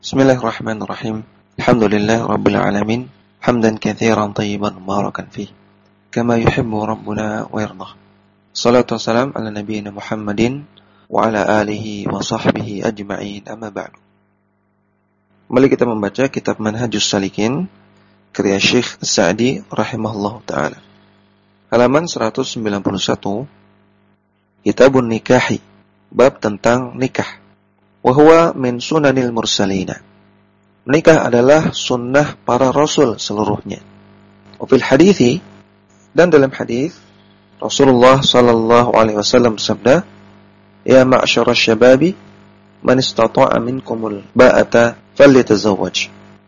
Bismillahirrahmanirrahim. Alhamdulillah rabbil alamin. Hamdan katsiran tayyiban mubarakan fih. Kama yuhibbu rabbuna wa yardah. Salatu wassalam ala nabiyyina Muhammadin wa ala alihi wa sahbihi ajma'in, amma ba'du. Kembali kita membaca kitab Manhajus Salikin karya Syekh Sa'di rahimahullahu taala. Halaman 191. Kitabun Nikahi, bab tentang nikah. Wa huwa min sunanil mursalina. Menikah adalah sunnah para rasul seluruhnya. Wa fil hadithi, dan dalam hadis Rasulullah sallallahu alaihi wasallam bersabda, "Ya ma'syarasy syababi, man istata'a minkumul ba'ata falyatazawwaj."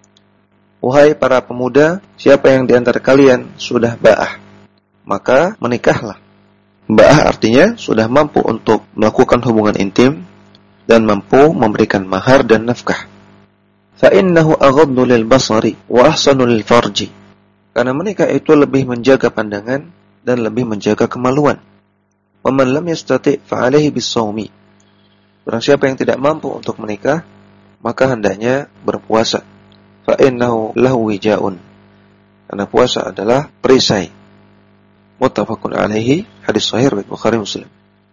Wahai para pemuda, siapa yang di antara kalian sudah ba'ah, maka menikahlah. Ba'ah artinya sudah mampu untuk melakukan hubungan intim dan mampu memberikan mahar dan nafkah. Fa innahu aghaddu lil basari wa ahsanu lil farji. Karena menikah itu lebih menjaga pandangan dan lebih menjaga kemaluan. Wa man lam yastati' fa 'alaihi bis-shaumi. Barang siapa yang tidak mampu untuk menikah, maka hendaknya berpuasa. Fa innahu lahu wijaun. Karena puasa adalah perisai. Muttafaqun 'alaihi, hadis sahih riwayat Bukhari Muslim.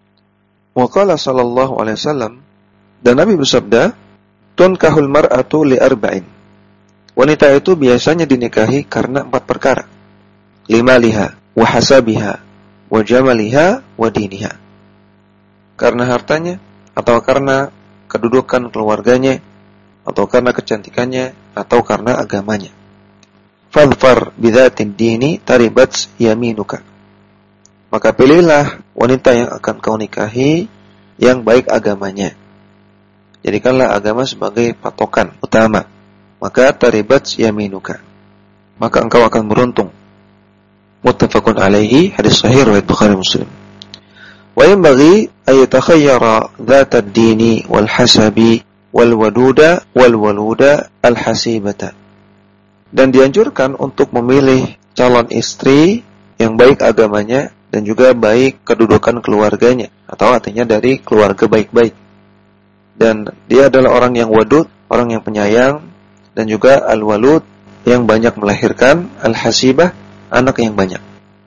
Wa qala sallallahu alaihi wasallam, dan Nabi bersabda, tunkahul mar'atu li arba'in. Wanita itu biasanya dinikahi karena 4 perkara. Limaliha, wa hasabiha, wa jamaliha, wa diniha. Karena hartanya, atau karena kedudukan keluarganya, atau karena kecantikannya, atau karena agamanya. Fadfar bidhatin dini taribat yaminuka. Maka pilihlah wanita yang akan kau nikahi yang baik agamanya. Jadikanlah agama sebagai patokan utama. Maka taribat yaminuka, maka engkau akan beruntung. Muttafaqun alaihi, hadis sahih riwayat Bukhari Muslim. Wa yanbaghi ay yatakhayyara dzata ad-dini wal hasabi wal waduda wal waluda al hasibata. Dan dianjurkan untuk memilih calon istri yang baik agamanya dan juga baik kedudukan keluarganya, atau artinya dari keluarga baik-baik. Dan dia adalah orang yang wadud, orang yang penyayang, dan juga al-walud, yang banyak melahirkan, al-hasibah, anak yang banyak.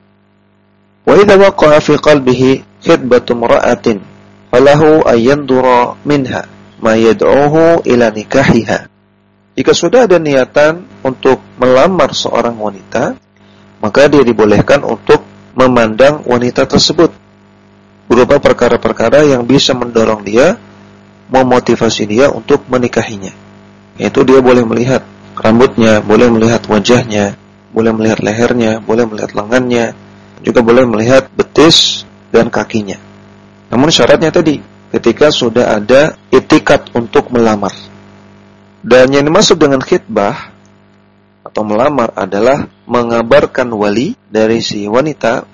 Wa idza waqa'a fi qalbihi khitbatu imra'atin falahu ay yandura minha ma yad'uhu ila nikahiha. Jika sudah ada niatan untuk melamar seorang wanita, maka dia dibolehkan untuk memandang wanita tersebut berupa perkara-perkara yang bisa mendorong dia, memotivasi dia untuk menikahinya. Yaitu dia boleh melihat rambutnya, boleh melihat wajahnya, boleh melihat lehernya, boleh melihat lengannya, juga boleh melihat betis dan kakinya. Namun syaratnya tadi, ketika sudah ada itikat untuk melamar. Dan yang dimaksud dengan khitbah atau melamar adalah mengabarkan wali dari si wanita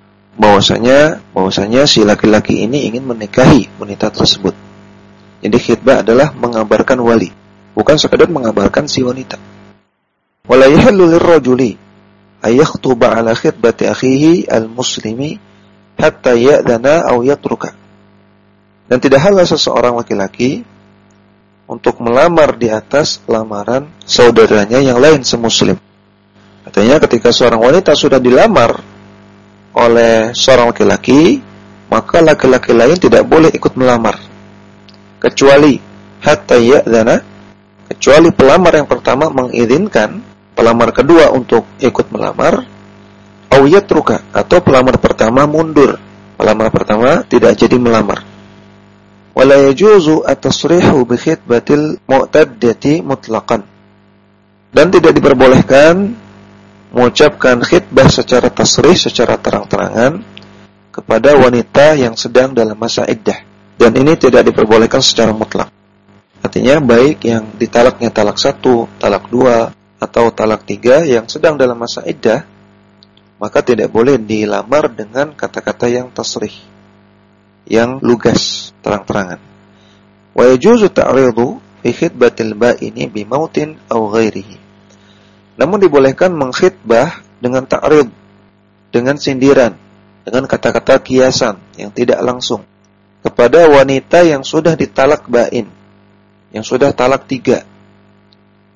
bahwasanya si laki-laki ini ingin menikahi wanita tersebut. Jadi khitbah adalah mengabarkan wali, bukan sekadar mengabarkan si wanita. Wala yahillu lirrajuli ay yakhtuba ala khitbati akhihi al-muslimi hatta ya'dana aw yatruka. Dan tidak halal seseorang laki-laki untuk melamar di atas lamaran saudaranya yang lain semuslim. Artinya ketika seorang wanita sudah dilamar oleh seorang laki-laki, maka laki-laki lain tidak boleh ikut melamar. Kecuali hatta ya'dana, kecuali pelamar yang pertama mengizinkan pelamar kedua untuk ikut melamar, aw yatruka, atau pelamar pertama mundur, pelamar pertama tidak jadi melamar. Wala yajuzu at-tasrihu bi khitbatil mu'taddati mutlaqan. Dan tidak diperbolehkan mengucapkan khitbah secara tasrih, secara terang-terangan kepada wanita yang sedang dalam masa iddah. Dan ini tidak diperbolehkan secara mutlak. Artinya baik yang ditalaknya talak 1, talak 2, atau talak 3 yang sedang dalam masa iddah, maka tidak boleh dilamar dengan kata-kata yang tasrih, yang lugas, terang-terangan. Wa yajuzu ta'ridu fi khitbatil ba'ini bi mautin aw ghairihi. Namun dibolehkan mengkhitbah dengan ta'rid, dengan sindiran, dengan kata-kata kiasan yang tidak langsung kepada wanita yang sudah ditalak ba'in, yang sudah talak 3,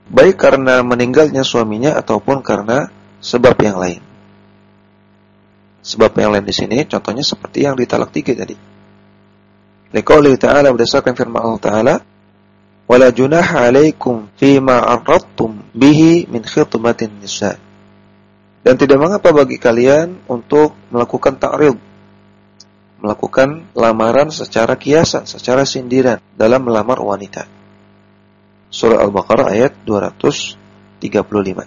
baik karena meninggalnya suaminya ataupun karena sebab yang lain. Sebab yang lain di sini contohnya seperti yang di talak 3 tadi. Liqauli ta'ala, berdasarkan firman Allah Ta'ala, wala junaha 'alaikum fima 'arradtum bihi min khitbatin nisa. Dan tidak mengapa bagi kalian untuk melakukan ta'rid, melakukan lamaran secara kiasan, secara sindiran dalam melamar wanita. Surah Al-Baqarah ayat 235.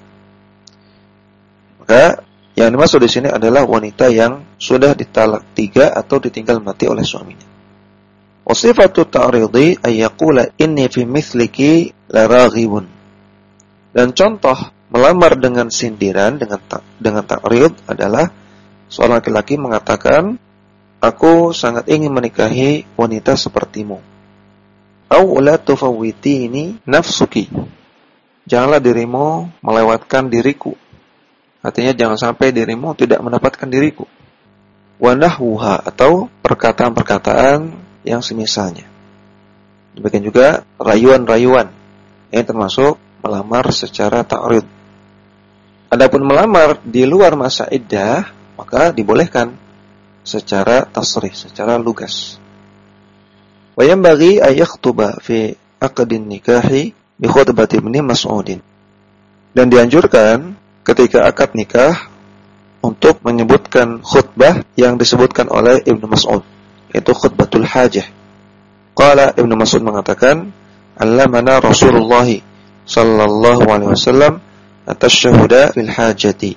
Maka yang dimaksud di sini adalah wanita yang sudah ditalak 3 atau ditinggal mati oleh suaminya. Wasifatu ta'ridi ay yaqula inni fi mithliki la raghibun. Dan contoh melamar dengan sindiran, dengan ta'rid adalah seorang laki-laki mengatakan, aku sangat ingin menikahi wanita sepertimu. Au la tufawwitini nafsuki. Janganlah dirimu melewatkan diriku. Artinya jangan sampai dirimu tidak mendapatkan diriku. Wa nahwuha, atau perkataan-perkataan yang semisalnya. Demikian juga rayuan-rayuan yang termasuk melamar secara ta'rid. Adapun melamar di luar masa iddah, maka dibolehkan secara tasrih, secara lugas. Wa yanbaghi ay yakhtuba fi aqdin nikahi bi khutbati Ibnu Mas'ud. Dan dianjurkan ketika akad nikah untuk menyebutkan khutbah yang disebutkan oleh Ibnu Mas'ud, yaitu khutbatul hajah. Qala, Ibnu Mas'ud mengatakan, allamana Rasulullah sallallahu alaihi wasallam at-tashahhuda fil hajati.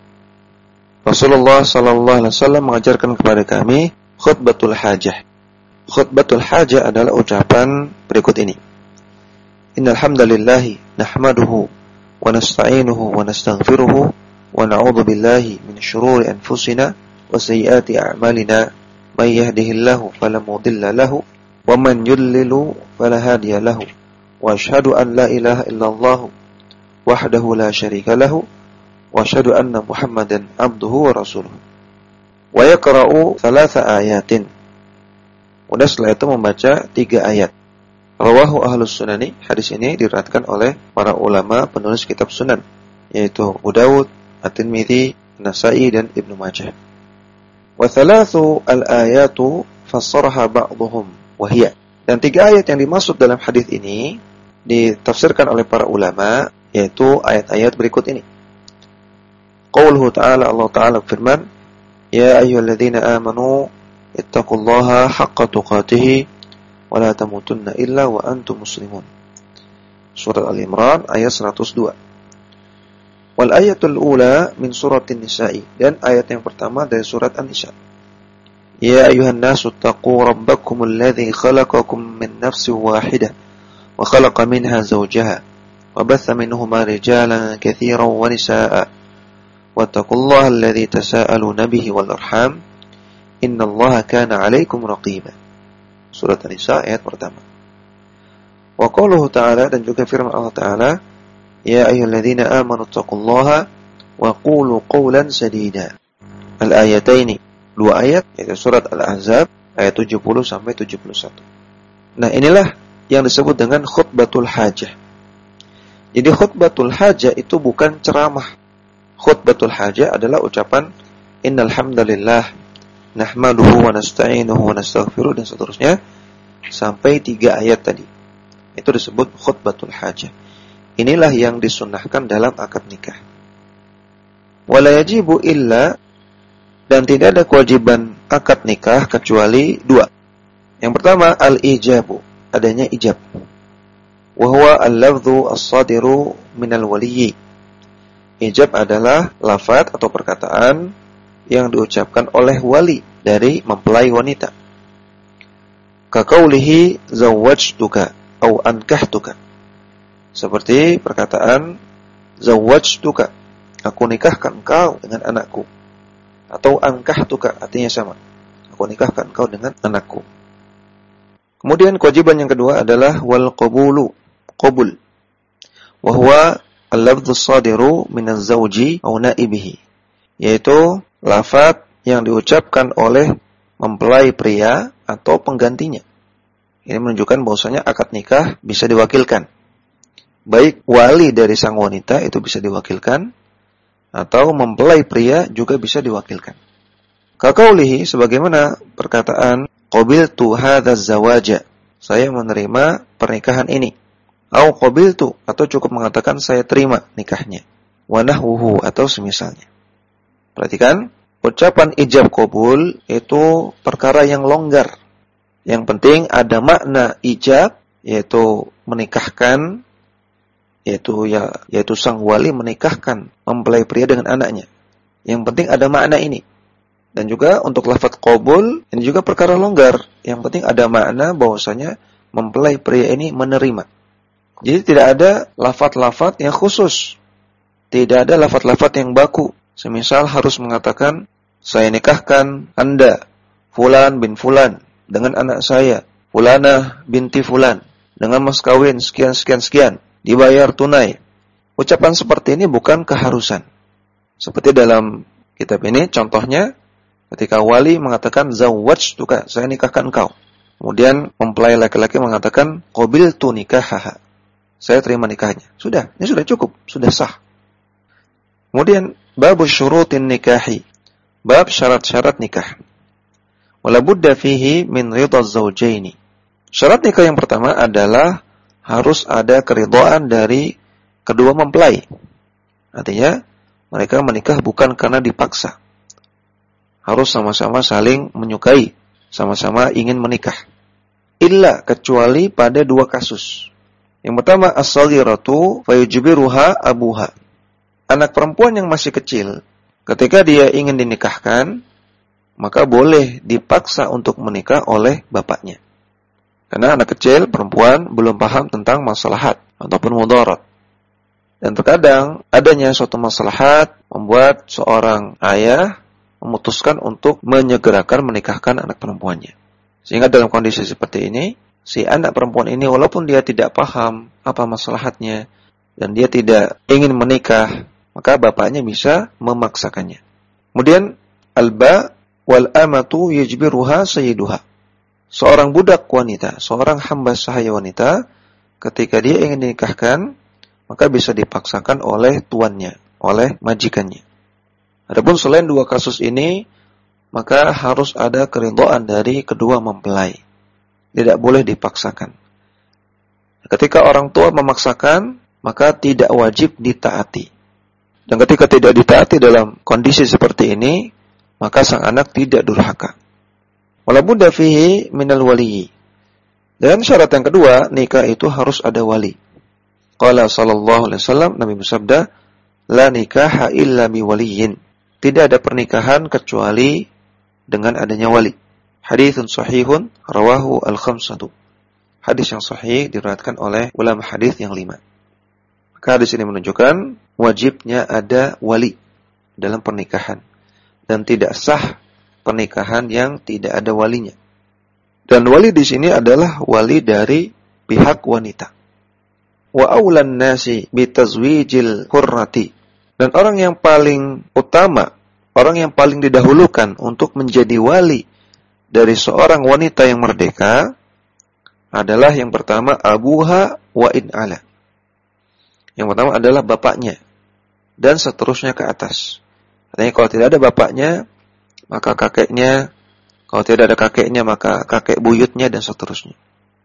Rasulullah sallallahu alaihi wasallam mengajarkan kepada kami khutbatul hajah. Khutbatul hajah adalah ucapan berikut ini. Innal hamdalillahi nahmaduhu wa nasta'inuhu wa nastaghfiruhu wa na'udzu billahi min shururi anfusina wa sayyiati a'malina. May yahdihillahu fala mudilla lahu wa man yudlil fala hadiya lahu. Wa asyhadu an la ilaha illallah wahdahu la syarika lahu wa asyhadu anna Muhammadan abduhu wa rasuluhu. Wa yaqra'u 3 ayatin. Kemudian setelah itu membaca 3 ayat. Rawahu ahlus sunani. Hadis ini diriwayatkan oleh para ulama penulis kitab sunan, yaitu Abu Dawud, At-Tirmidzi, Nasa'i dan Ibnu Majah. Wa 3 al-ayatu fassaraha ba'dhum wa hiya. Dan 3 ayat yang dimaksud dalam hadis ini ditafsirkan oleh para ulama, yaitu ayat-ayat berikut ini. Qauluhu ta'ala, Allah Ta'ala firman, ya ayyuhalladzina amanu ittaqullaha haqqa tuqatih wa la tamutunna illa wa antum muslimun. Surat Al-Imran ayat 102. Wal ayatul ula min suratin nisa'i, dan ayat yang pertama dari surat An-Nisa. Ya ayuhan nasu taqu rabbakum alladhi khalaqakum min nafsin wahidah wa khalaqa minha zawjaha wa batha minhuma rijalan katsiran wa nisaa'a wattaqullaha alladhi tasaaluna bihi wal arham innallaha kana 'alaikum raqiba. Surat An-Nisa ayat pertama. Wa qauluhu ta'ala, dan juga firman Allah Ta'ala, ya ayyuhalladzina amanu taqullaha wa qulu qawlan sadida. Al-ayataini, 2 ayat, yaitu surat Al-Ahzab ayat 70 sampai 71. Nah, inilah yang disebut dengan khutbatul hajah. Jadi khutbatul hajah itu bukan ceramah. Khutbatul hajah adalah ucapan innal hamdalillah nahmaduhu wa nasta'inuhu wa nastaghfiruh dan seterusnya sampai 3 ayat tadi. Itu disebut khutbatul hajah. Inilah yang disunnahkan dalam akad nikah. Wala yajibu illa, dan tidak ada kewajiban akad nikah kecuali 2. Yang pertama al-ijabu, adanya ijab. Wa huwa al-lafdhu as-sadiru minal waliyyi. Ijab adalah lafaz atau perkataan yang diucapkan oleh wali dari mempelai wanita. Kaqaulihi zawwajtuka au ankahtuka. Seperti perkataan zawwajtuka, aku nikahkan engkau dengan anakku. Atau ankahtuka, artinya sama, aku nikahkan engkau dengan anakku. Kemudian kewajiban yang kedua adalah wal qabulu, qabul. Wa huwa al-lafdhu as-sadiru min az-zawji aw na'ibihi, yaitu lafaz yang diucapkan oleh mempelai pria atau penggantinya. Ini menunjukkan bahwasanya akad nikah bisa diwakilkan. baik wali dari sang wanita itu bisa diwakilkan, atau mempelai pria juga bisa diwakilkan. Kaqaulihi, sebagaimana perkataan qabiltu hadzal zawaja, saya menerima pernikahan ini. Au qabiltu, atau cukup mengatakan saya terima nikahnya. Wa nahwuhu, atau semisalnya. Perhatikan, ucapan ijab qabul itu perkara yang longgar. Yang penting ada makna ijab, yaitu menikahkan, yaitu sang wali menikahkan mempelai pria dengan anaknya. Yang penting ada makna ini. Dan juga untuk lafaz qabul ini juga perkara longgar. Yang penting ada makna bahwasanya mempelai pria ini menerima. Jadi tidak ada lafaz-lafaz yang khusus. Tidak ada lafaz-lafaz yang baku. Semisal harus mengatakan, saya nikahkan Anda, Fulan bin Fulan, dengan anak saya, Fulanah binti Fulan, dengan mas kawin sekian, dibayar tunai. Ucapan seperti ini bukan keharusan. Seperti dalam kitab ini, contohnya, ketika wali mengatakan, zawwajtuka, saya nikahkan engkau. Kemudian mempelai laki-laki mengatakan, qabiltu nikahaha, saya terima nikahnya. Sudah, ini sudah cukup, sudah sah. Kemudian, bab syurutin nikahi, bab syarat-syarat nikah. Wala budda fihi min ridha zawjaini. Syarat nikah yang pertama adalah harus ada keridhaan dari kedua mempelai. Artinya, mereka menikah bukan karena dipaksa. Harus sama-sama saling menyukai, sama-sama ingin menikah. Illa, kecuali pada dua kasus. Yang pertama, as-saghiratu fayujbiruha abuha. Anak perempuan yang masih kecil, ketika dia ingin dinikahkan, maka boleh dipaksa untuk menikah oleh bapaknya. Karena anak kecil, perempuan, belum paham tentang maslahat ataupun mudarat. Dan terkadang adanya suatu maslahat membuat seorang ayah memutuskan untuk menyegerakan menikahkan anak perempuannya. Sehingga dalam kondisi seperti ini, si anak perempuan ini walaupun dia tidak paham apa maslahatnya dan dia tidak ingin menikah, maka bapaknya bisa memaksakannya. Kemudian alba wal amatu yajbiruha sayyiduha. Seorang budak wanita, seorang hamba sahaya wanita, ketika dia ingin dinikahkan, maka bisa dipaksakan oleh tuannya, oleh majikannya. Adapun selain dua kasus ini, maka harus ada keridhaan dari kedua mempelai. Tidak boleh dipaksakan. Ketika orang tua memaksakan, maka tidak wajib ditaati. Dan ketika tidak ditaati dalam kondisi seperti ini, maka sang anak tidak durhaka. Wala budda fihi minal wali. Dan syarat yang kedua, nikah itu harus ada wali. Qala sallallahu alaihi wasallam, Nabi bersabda, la nikaha illa bi waliyin. Tidak ada pernikahan kecuali dengan adanya wali. Haditsun sahihun rawahu al-khamsatu. Hadis yang sahih diriwayatkan oleh ulama hadis yang 5. Maka hadis ini menunjukkan wajibnya ada wali dalam pernikahan. Dan tidak sah pernikahan yang tidak ada walinya. Dan wali di sini adalah wali dari pihak wanita. Wa aulan nasi bitazwijil hurrati. Dan orang yang paling utama, orang yang paling didahulukan untuk menjadi wali dari seorang wanita yang merdeka adalah yang pertama abuha wa in ala. Yang pertama adalah bapaknya dan seterusnya ke atas. Artinya kalau tidak ada bapaknya, maka kakeknya, kalau tidak ada kakeknya, maka kakek buyutnya dan seterusnya.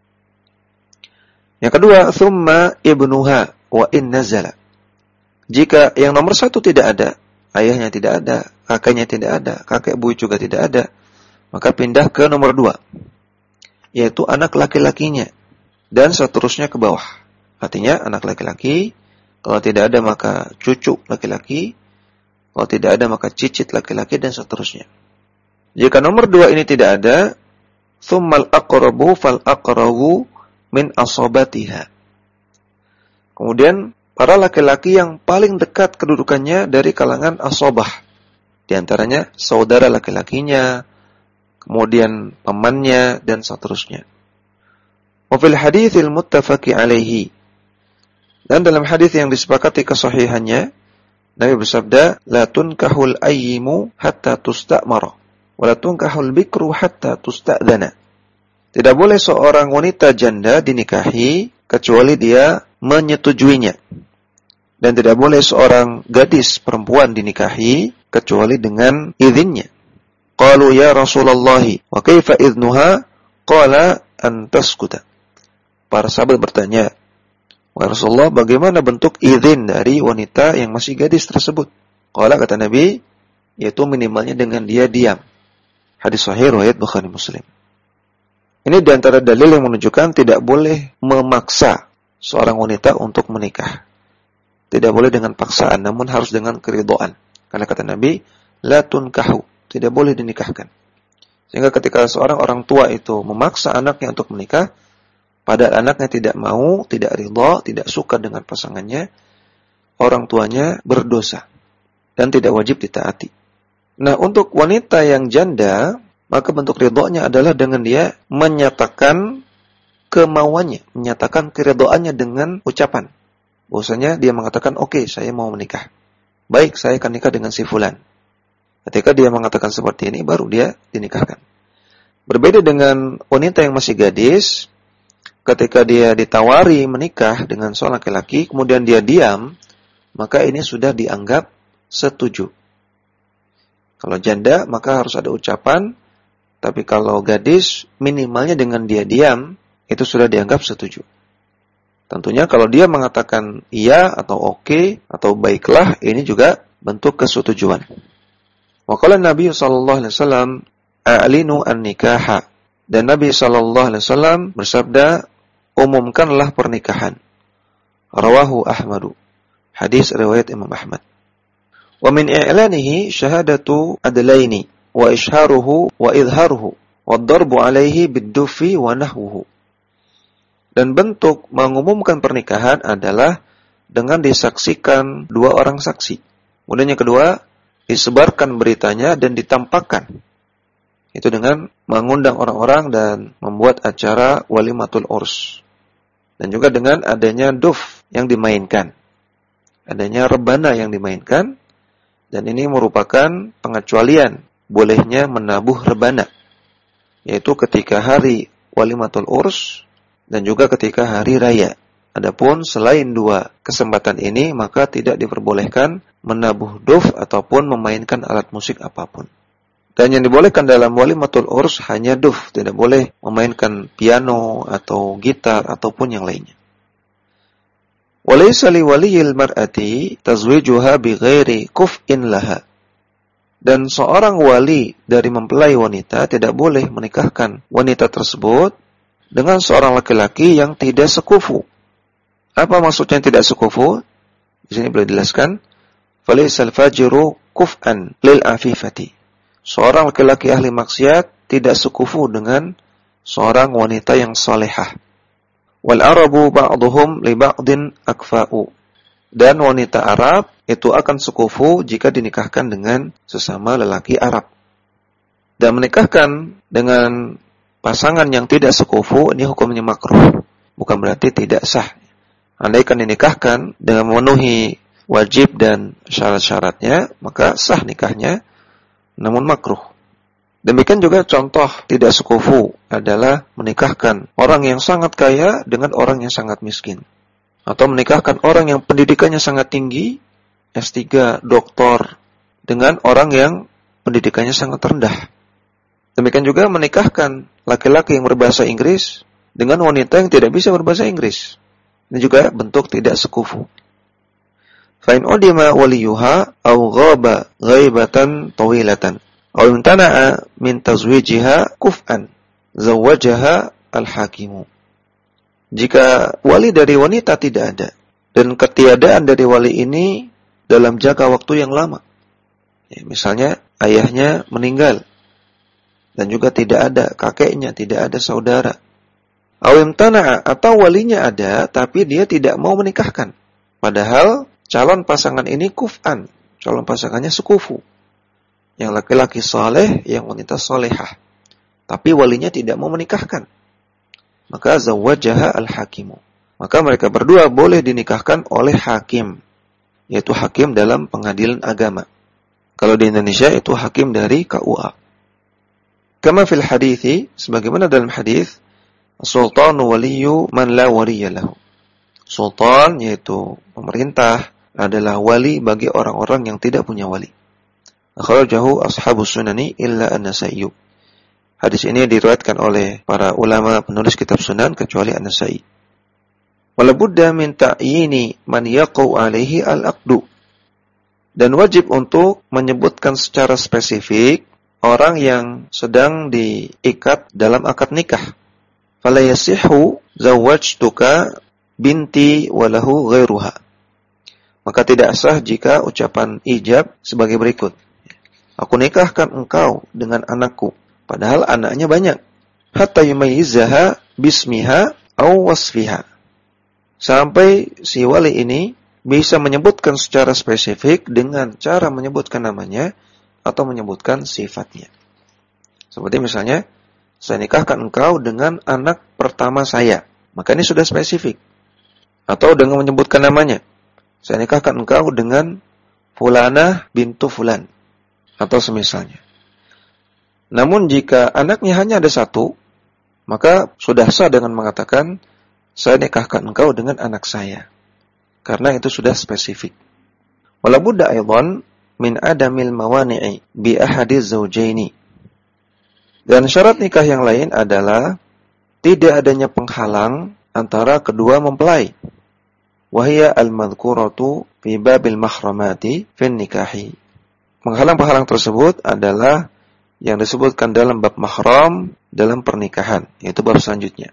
Yang kedua, thumma ibnuha wa in nazala. Jika yang nomor satu tidak ada, ayahnya tidak ada, kakeknya tidak ada, kakek buyut juga tidak ada, maka pindah ke nomor dua, yaitu anak laki-lakinya dan seterusnya ke bawah. Artinya anak laki-laki, kalau tidak ada maka cucu laki-laki, kalau tidak ada maka cicit laki-laki dan seterusnya. Jika nomor dua ini tidak ada, thummal aqrabu fal aqrabu min asabatiha. Kemudian para laki-laki yang paling dekat kedudukannya dari kalangan asabah, di antaranya saudara laki-lakinya, kemudian pamannya dan seterusnya. Wa fil haditsil muttafaqi alaihi. Dan dalam hadis yang disepakati kesahihannya, Nabi bersabda, la tunkahul ayyimu hatta tusta'mara, wa la tunkahul bikru hatta tusta'dana. Tidak boleh seorang wanita janda dinikahi kecuali dia menyetujuinya. Dan tidak boleh seorang gadis perempuan dinikahi kecuali dengan izinnya. Qalu ya Rasulullah, wa kaifa idnuha? Qala an taskuta. Para sahabat bertanya, wahai Rasulullah, bagaimana bentuk izin dari wanita yang masih gadis tersebut? Qala, kata Nabi, yaitu minimalnya dengan dia diam. Hadis sahih riwayat Bukhari Muslim. Ini di antara dalil yang menunjukkan tidak boleh memaksa seorang wanita untuk menikah. Tidak boleh dengan paksaan, namun harus dengan keridhaan. Karena kata Nabi, la tunkahu, tidak boleh dinikahkan. Sehingga ketika seorang orang tua itu memaksa anaknya untuk menikah, padahal anaknya tidak mau, tidak ridha, tidak suka dengan pasangannya, orang tuanya berdosa dan tidak wajib ditaati. Nah, untuk wanita yang janda, maka bentuk ridhonya adalah dengan dia menyatakan kemauannya, menyatakan keridhaannya dengan ucapan. Bahwasanya dia mengatakan, oke, saya mau menikah. Baik, saya akan nikah dengan si fulan. Ketika dia mengatakan seperti ini, baru dia dinikahkan. Berbeda dengan wanita yang masih gadis, ketika dia ditawari menikah dengan seorang laki-laki, kemudian dia diam, maka ini sudah dianggap setuju. Kalau janda, maka harus ada ucapan, tapi kalau gadis, minimalnya dengan dia diam, itu sudah dianggap setuju. Tentunya kalau dia mengatakan iya atau oke atau baiklah, ini juga bentuk kesetujuan. Wa qala Nabi sallallahu alaihi wasallam, a'linu an-nikaha. Dan Nabi sallallahu alaihi wasallam bersabda, umumkanlah pernikahan. Rawahu Ahmadu. Hadis riwayat Imam Ahmad. Wa min i'lanihi syahadatu adlaini wa isharuhu wa idharuhu wa ad-darbu alaihi bid-dufi wa nahwuhu. Dan bentuk mengumumkan pernikahan adalah dengan disaksikan dua orang saksi. Kemudian yang kedua, disebarkan beritanya dan ditampakkan. Itu dengan mengundang orang-orang dan membuat acara walimatul urs. Dan juga dengan adanya duf yang dimainkan. Adanya rebana yang dimainkan. Dan ini merupakan pengecualian bolehnya menabuh rebana. Yaitu ketika hari walimatul urs dan juga ketika hari raya. Adapun selain dua kesempatan ini, maka tidak diperbolehkan menabuh duf ataupun memainkan alat musik apapun. Dan yang dibolehkan dalam walimatul urs hanya duf, tidak boleh memainkan piano atau gitar ataupun yang lainnya. Walaysa li waliyil mar'ati tazwijuha bighairi kuf'in laha. Dan seorang wali dari mempelai wanita tidak boleh menikahkan wanita tersebut dengan seorang laki-laki yang tidak sekufu. Apa maksudnya tidak sekufu? Di sini boleh dijelaskan. Falaisal fajiru kuf'an lil afifati. Seorang laki-laki ahli maksiat tidak sekufu dengan seorang wanita yang salehah. Wal arabu ba'duhum li ba'din akfa'u. Dan wanita Arab itu akan sekufu jika dinikahkan dengan sesama lelaki Arab. Dan menikahkan dengan pasangan yang tidak sekufu, ini hukumnya makruh. Bukan berarti tidak sah. Andaikan dinikahkan dengan memenuhi wajib dan syarat-syaratnya, maka sah nikahnya, namun makruh. Demikian juga contoh tidak sekufu adalah menikahkan orang yang sangat kaya dengan orang yang sangat miskin. Atau menikahkan orang yang pendidikannya sangat tinggi, S3, doktor, dengan orang yang pendidikannya sangat rendah. Demikian juga menikahkan laki-laki yang berbahasa Inggris dengan wanita yang tidak bisa berbahasa Inggris. Ini juga bentuk tidak sekufu. Fa in udima waliyuha aw ghaba ghaibatan tawilatan aw imtana'a min tazwijiha kuf'an zawwajaha al-hakimu. Jika wali dari wanita tidak ada dan ketiadaan dari wali ini dalam jangka waktu yang lama. Ya, misalnya ayahnya meninggal dan juga tidak ada kakeknya, tidak ada saudara. Awim tana'a, atau walinya ada tapi dia tidak mau menikahkan. Padahal calon pasangan ini kuf'an, calon pasangannya sekufu. Yang laki-laki saleh, yang wanita salehah. Tapi walinya tidak mau menikahkan. Maka zawwajaha al-hakimu. Maka mereka berdua boleh dinikahkan oleh hakim, yaitu hakim dalam pengadilan agama. Kalau di Indonesia itu hakim dari KUA. Kama fil hadithi, sebagaimana dalam hadis, Sultanu waliyu man la waliya lahu. Sultan, yaitu pemerintah, adalah wali bagi orang-orang yang tidak punya wali. Akhrajahu ashabus sunani illa an-Nasa'i. Hadis ini diriwayatkan oleh para ulama penulis kitab sunan kecuali An-Nasa'i. Wala budda min ta'yini man yaqau alaihi al-aqdu. Dan wajib untuk menyebutkan secara spesifik orang yang sedang diikat dalam akad nikah. Fala yasihhu zawwajtuka binti walahu ghairuha. Maka tidak sah jika ucapan ijab sebagai berikut. Aku nikahkan engkau dengan anakku, padahal anaknya banyak. Hatta yumayyizaha bismiha aw wasfiha. Sampai si wali ini bisa menyebutkan secara spesifik dengan cara menyebutkan namanya atau menyebutkan sifatnya. Seperti misalnya, saya nikahkan engkau dengan anak pertama saya. Maka ini sudah spesifik. Atau dengan menyebutkan namanya. Saya nikahkan engkau dengan Fulanah bintu Fulan. Atau semisalnya. Namun jika anaknya hanya ada satu, maka sudah sah dengan mengatakan, saya nikahkan engkau dengan anak saya. Karena itu sudah spesifik. Wala budda aidan min adamil mawani'i bi ahadiz zawjaini. Dan syarat nikah yang lain adalah tidak adanya penghalang antara kedua mempelai. Wahia al-madhkuratu fi babil mahramati fin nikahi. Penghalang-penghalang tersebut adalah yang disebutkan dalam bab mahram dalam pernikahan, yaitu bab selanjutnya.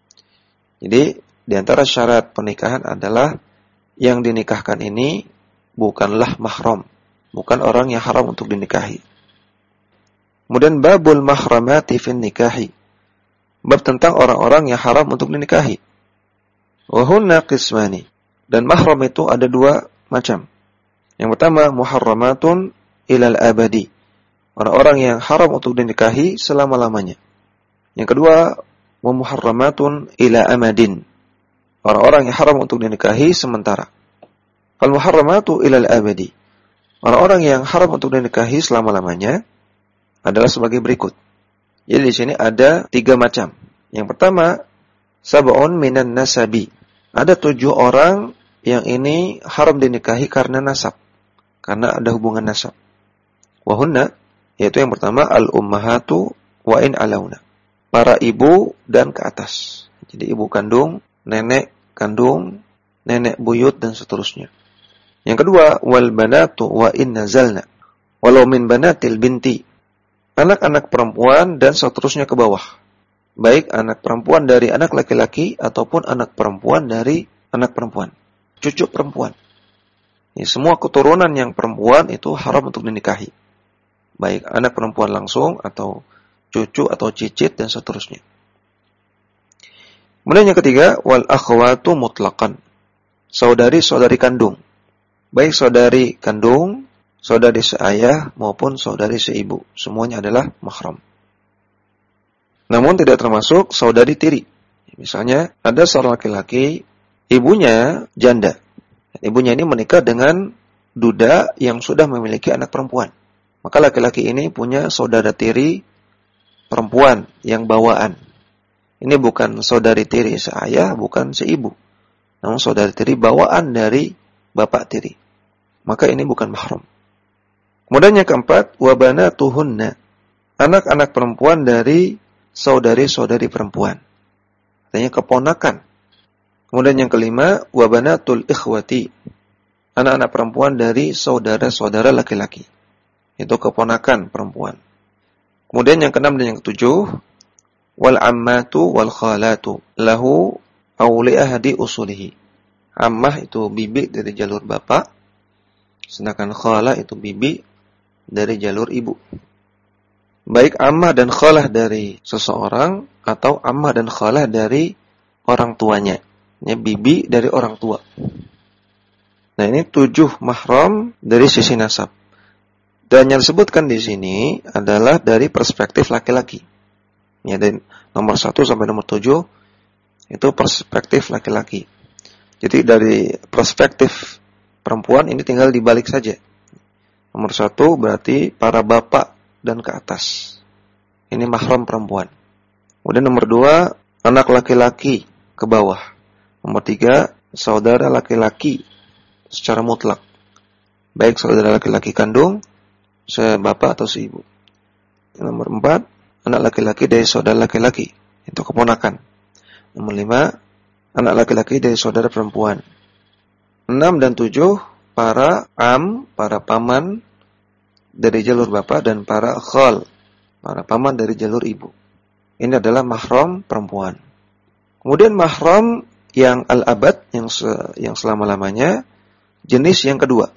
Jadi, di antara syarat pernikahan adalah yang dinikahkan ini bukanlah mahram, bukan orang yang haram untuk dinikahi. Kemudian babul mahramati fin nikahi. Bab tentang orang-orang yang haram untuk dinikahi. Wa hunna qismani. Dan mahram itu ada dua macam. Yang pertama, muharramatun ilal abadi. Orang-orang yang haram untuk dinikahi selama-lamanya. Yang kedua, wa muharramatun ila amadin. Orang-orang yang haram untuk dinikahi sementara. Fal muharramatu ilal abadi. Orang-orang yang haram untuk dinikahi selama-lamanya adalah sebagai berikut. Jadi di sini ada 3 macam. Yang pertama, sab'un minan nasabi. Ada 7 orang yang ini haram dinikahi karena nasab. Karena ada hubungan nasab. Wahunna, yaitu yang pertama, al-ummahatu wa in alauna. Para ibu dan ke atas. Jadi ibu kandung, nenek kandung, nenek buyut, dan seterusnya. Yang kedua, wal banatu wa in nazalna. Walau min banatil binti. Anak-anak perempuan dan seterusnya ke bawah. Baik anak perempuan dari anak laki-laki ataupun anak perempuan dari anak perempuan. Cucu perempuan. Ini semua keturunan yang perempuan itu haram untuk dinikahi. Baik anak perempuan langsung atau cucu atau cicit dan seterusnya. Kemudian yang ketiga, wal akhwatu mutlaqan. Saudari-saudari kandung. Baik saudari kandung, saudari seayah maupun saudari seibu, semuanya adalah mahram. Namun tidak termasuk saudari tiri. Misalnya ada seorang laki-laki, ibunya janda. Ibunya ini menikah dengan duda yang sudah memiliki anak perempuan. Maka laki-laki ini punya saudara tiri perempuan yang bawaan. Ini bukan saudari tiri seayah, bukan seibu. Namun saudari tiri bawaan dari bapak tiri. Maka ini bukan mahram. Kemudian yang keempat, wa banatuhunna. Anak-anak perempuan dari saudari-saudari perempuan. Artinya keponakan. Kemudian yang kelima, wa banatul ikhwati. Anak-anak perempuan dari saudara-saudara laki-laki. Itu keponakan perempuan. Kemudian yang keenam dan yang ketujuh, wal ammatu wal khalatu lahu auli ahadi usulihi. Ammah itu bibi dari jalur bapak, sedangkan khala itu bibi dari jalur ibu. Baik ammah dan khalah dari seseorang atau ammah dan khalah dari orang tuanya. Ini bibi dari orang tua. Nah, ini 7 mahram dari sisi nasab. Dan yang disebutkan di sini adalah dari perspektif laki-laki. Ya, dari nomor 1 sampai nomor 7 itu perspektif laki-laki. Jadi dari perspektif perempuan ini tinggal dibalik saja. Nomor 1 berarti para bapak dan ke atas. Ini mahram perempuan. Kemudian nomor 2 anak laki-laki ke bawah. Nomor 3 saudara laki-laki secara mutlak. Baik saudara laki-laki kandung, sebapak atau seibu. Nomor 4, anak laki-laki dari saudara laki-laki, itu keponakan. Nomor 5, anak laki-laki dari saudara perempuan. 6 dan 7, para paman dari jalur bapak, dan para khal, para paman dari jalur ibu. Ini adalah mahram perempuan. Kemudian mahram yang al-abad, yang selama-lamanya, jenis yang kedua.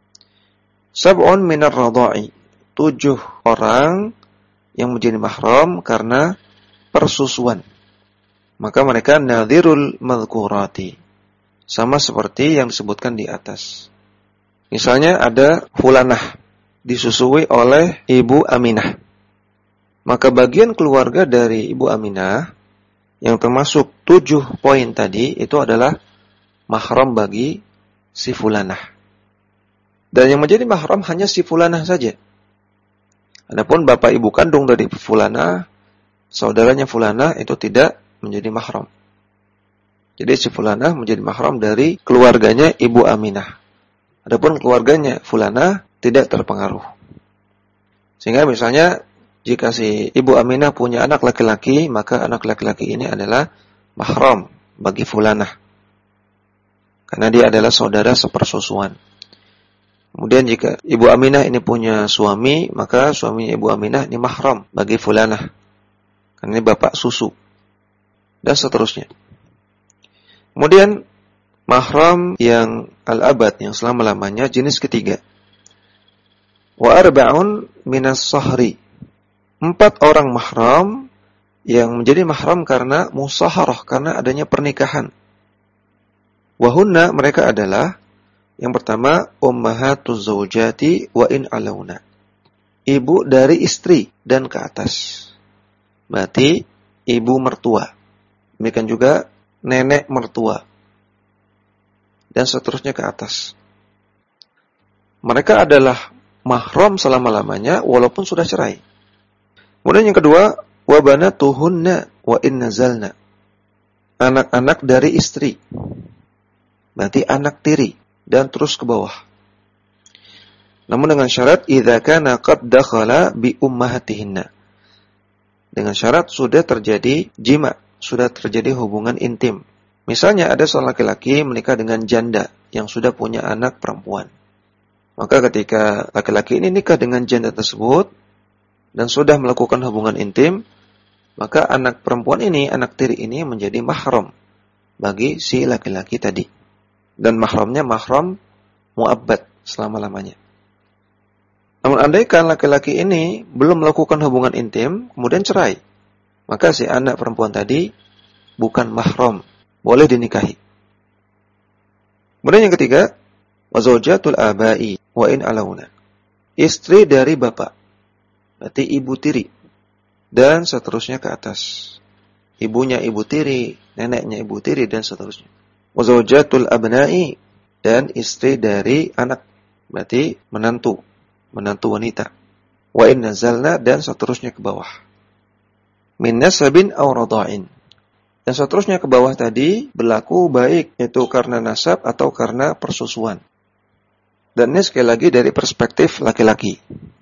Sab'un minar radha'i, 7 orang yang menjadi mahram karena persusuan. Maka mereka nadhirul madhkurati, sama seperti yang disebutkan di atas. Misalnya ada fulanah disusui oleh Ibu Aminah. Maka bagian keluarga dari Ibu Aminah yang termasuk 7 poin tadi itu adalah mahram bagi si fulanah. Dan yang menjadi mahram hanya si fulanah saja. Adapun bapak ibu kandung dari fulanah, saudaranya fulanah itu tidak menjadi mahram. Jadi si fulanah menjadi mahram dari keluarganya Ibu Aminah. Adapun keluarganya fulanah tidak terpengaruh. Sehingga misalnya jika si Ibu Aminah punya anak laki-laki, maka anak laki-laki ini adalah mahram bagi fulanah. Karena dia adalah saudara sepersusuan. Kemudian jika Ibu Aminah ini punya suami, maka suami Ibu Aminah ini mahram bagi fulanah. Karena ini bapak susu. Dan seterusnya. Kemudian mahram yang al-abad, yang selama-lamanya, jenis ketiga. Wa arba'un minas sahri. 4 orang mahram yang menjadi mahram karena musaharah, karena adanya pernikahan. Wahunna, mereka adalah, yang pertama, ummahatuz zawjati wa in alauna. Ibu dari istri dan ke atas. Berarti ibu mertua. Demikian juga nenek mertua. Dan seterusnya ke atas. Mereka adalah mahram selama-lamanya walaupun sudah cerai. Kemudian yang kedua, wa banatuhunna wa in nazalna. Anak-anak dari istri. Berarti anak tiri. Dan terus ke bawah. Namun dengan syarat idza kana qad dakhala bi ummahatihinna. Dengan syarat sudah terjadi jima, sudah terjadi hubungan intim. Misalnya ada seorang laki-laki menikah dengan janda yang sudah punya anak perempuan. Maka ketika laki-laki ini nikah dengan janda tersebut dan sudah melakukan hubungan intim, maka anak perempuan ini, anak tiri ini menjadi mahram bagi si laki-laki tadi. Dan mahramnya mahram mu'abbad selama-lamanya. Namun andaikan laki-laki ini belum melakukan hubungan intim, kemudian cerai, maka si anak perempuan tadi bukan mahram, boleh dinikahi. Kemudian yang ketiga, wa zawjatul abai wa in alauna. Istri dari bapak, berarti ibu tiri, dan seterusnya ke atas. Ibunya ibu tiri, neneknya ibu tiri, dan seterusnya. Wa zawjatul abna'i, dan istri dari anak, berarti menantu wanita. Wa in nazalna, dan seterusnya ke bawah. Min nasabin aw radha'in. Dan seterusnya ke bawah tadi berlaku baik itu karena nasab atau karena persusuan. Dan ini sekali lagi dari perspektif laki-laki.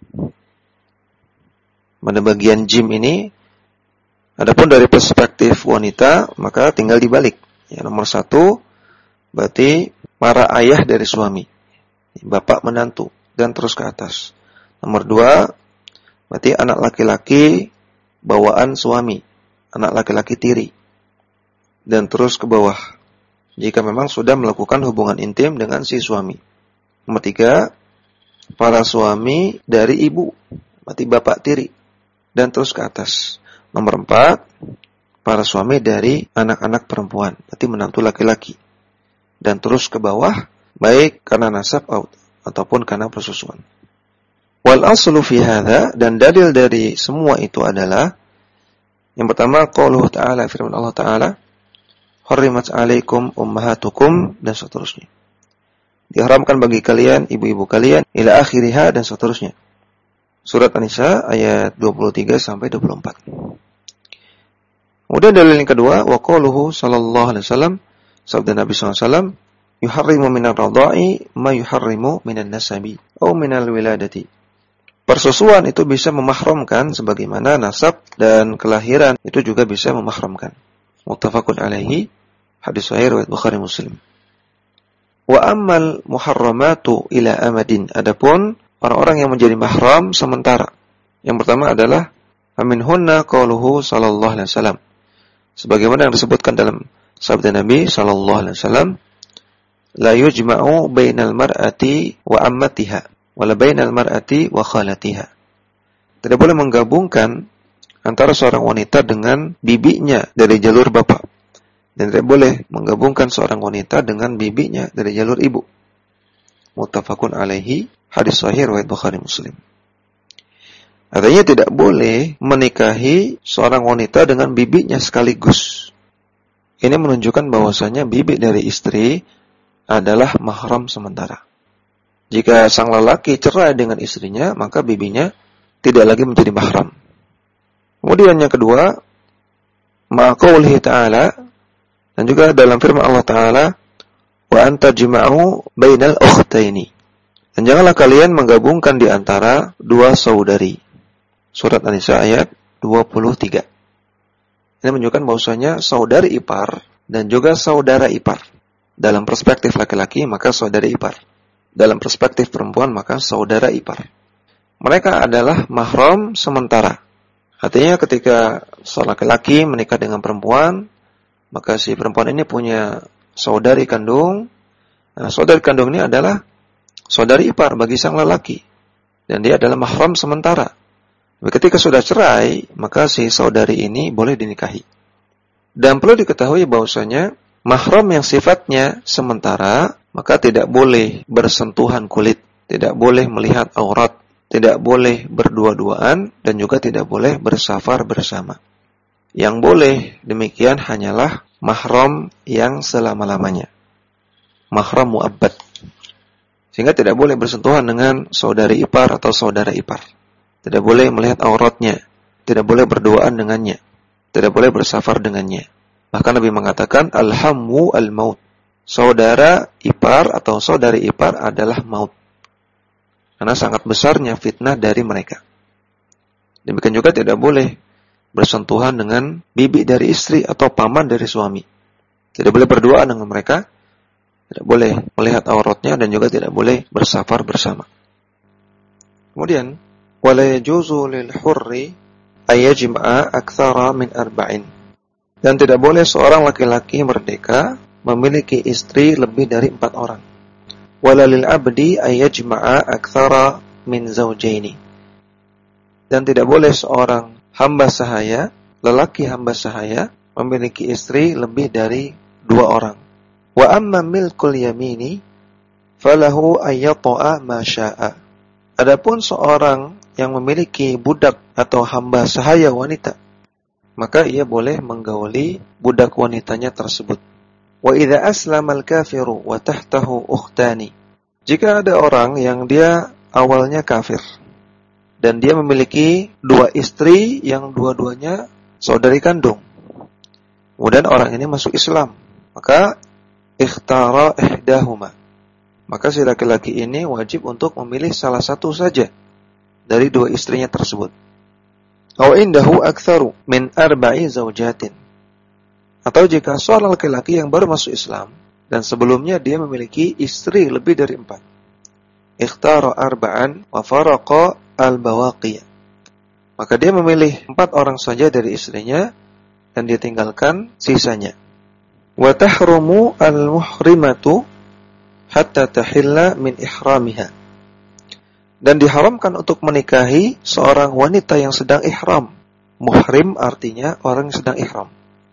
Pada bagian jim ini, adapun dari perspektif wanita, maka tinggal dibalik. Yang nomor 1, berarti para ayah dari suami, bapak menantu, dan terus ke atas. Nomor 2, berarti anak laki-laki bawaan suami, anak laki-laki tiri, dan terus ke bawah, jika memang sudah melakukan hubungan intim dengan si suami. Nomor 3, para suami dari ibu, berarti bapak tiri, dan terus ke atas. Nomor 4, para suami dari anak-anak perempuan, berarti menantu laki-laki, dan terus ke bawah, baik karena nasab ataupun karena persusuan. Wal aslu fi hadza, dan dalil dari semua itu adalah yang pertama qauluhu ta'ala, firman Allah Ta'ala, hurrimat 'alaikum ummahatukum, dan seterusnya. Diharamkan bagi kalian ibu-ibu kalian, ila akhiriha, dan seterusnya. Surat An-Nisa ayat 23 sampai 24. Kemudian dalil yang kedua, wa qauluhu sallallahu alaihi wasallam, Sabda Nabi SAW, yuharrimu minar radha'i ma yuharrimu minan nasabi atau minal wiladati. Persusuan itu bisa memahramkan sebagaimana nasab dan kelahiran itu juga bisa memahramkan. Muttafaqun alaihi, hadis sahih riwayat Bukhari Muslim. Wa ammal muharramatu ila amadin. Adapun orang-orang yang menjadi mahram sementara. Yang pertama adalah aminhunna qauluhu sallallahu alaihi wasallam. Sebagaimana yang disebutkan dalam sabda Nabi sallallahu alaihi wasallam, la yujma'u bainal mar'ati wa ammatiha wala bainal mar'ati wa khalatiha. Tidak boleh menggabungkan antara seorang wanita dengan bibinya dari jalur bapak, dan tidak boleh menggabungkan seorang wanita dengan bibinya dari jalur ibu. Muttafaqun alaihi, hadis sahih riwayat Bukhari Muslim. Artinya tidak boleh menikahi seorang wanita dengan bibinya sekaligus. Ini menunjukkan bahwasanya bibi dari istri adalah mahram sementara. Jika sang lelaki cerai dengan istrinya, maka bibinya tidak lagi menjadi mahram. Kemudian yang kedua, ma'qaulihi ta'ala, dan juga dalam firman Allah Ta'ala, wa anta jima'u bainal ukhtaini. Dan janganlah kalian menggabungkan di antara dua saudari. Surat An-Nisa ayat 23. Ini menunjukkan bahwasanya saudari ipar dan juga saudara ipar. Dalam perspektif laki-laki maka saudari ipar. Dalam perspektif perempuan maka saudara ipar. Mereka adalah mahram sementara. Artinya ketika seorang laki-laki menikah dengan perempuan, maka si perempuan ini punya saudari kandung. Nah, saudari kandung ini adalah saudari ipar bagi sang lelaki. Dan dia adalah mahram sementara. Ketika sudah cerai, maka si saudari ini boleh dinikahi. Dan perlu diketahui bahwasanya mahram yang sifatnya sementara, maka tidak boleh bersentuhan kulit, tidak boleh melihat aurat, tidak boleh berdua-duaan, dan juga tidak boleh bersafar bersama. Yang boleh demikian hanyalah mahram yang selama-lamanya. Mahram mu'abbad. Sehingga tidak boleh bersentuhan dengan saudari ipar atau saudara ipar. Tidak boleh melihat auratnya, tidak boleh berduaan dengannya, tidak boleh bersafar dengannya. Bahkan Nabi mengatakan alhamu al-maut. Saudara ipar atau saudari ipar adalah maut. Karena sangat besarnya fitnah dari mereka. Demikian juga tidak boleh bersentuhan dengan bibi dari istri atau paman dari suami. Tidak boleh berduaan dengan mereka, tidak boleh melihat auratnya, dan juga tidak boleh bersafar bersama. Kemudian wala yajuzu lil hurri ayyajma'a aktsara min arba'in. Dan tidak boleh seorang laki-laki merdeka memiliki istri lebih dari 4 orang. Wala lil abdi ayyajma'a aktsara min zawjaini. Dan tidak boleh seorang hamba sahaya, lelaki hamba sahaya, memiliki istri lebih dari 2 orang. Wa amma milkul yamini falahu ayyata'a ma syaa. Adapun seorang yang memiliki budak atau hamba sahaya wanita, maka ia boleh menggauli budak wanitanya tersebut. Wa idza aslama al-kafiru wa tahtahu ukhtani. Jika ada orang yang dia awalnya kafir dan dia memiliki 2 istri yang dua-duanya saudari kandung, kemudian orang ini masuk Islam, maka ikhtara ihdahuma. Maka si laki-laki ini wajib untuk memilih salah satu saja dari 2 istrinya tersebut. Aw indahu aktsaru min 4 zawjatin. Atau jika seorang laki-laki yang baru masuk Islam dan sebelumnya dia memiliki istri lebih dari 4. Ikhtara 4 wa faraqa al-bawaqi. Maka dia memilih 4 orang saja dari istrinya dan dia tinggalkan sisanya. Wa tahrumu al-muhrimatu hatta tahilla min ihramiha. Dan diharamkan untuk menikahi seorang wanita yang sedang ihram. Muhrim artinya orang yang sedang ihram.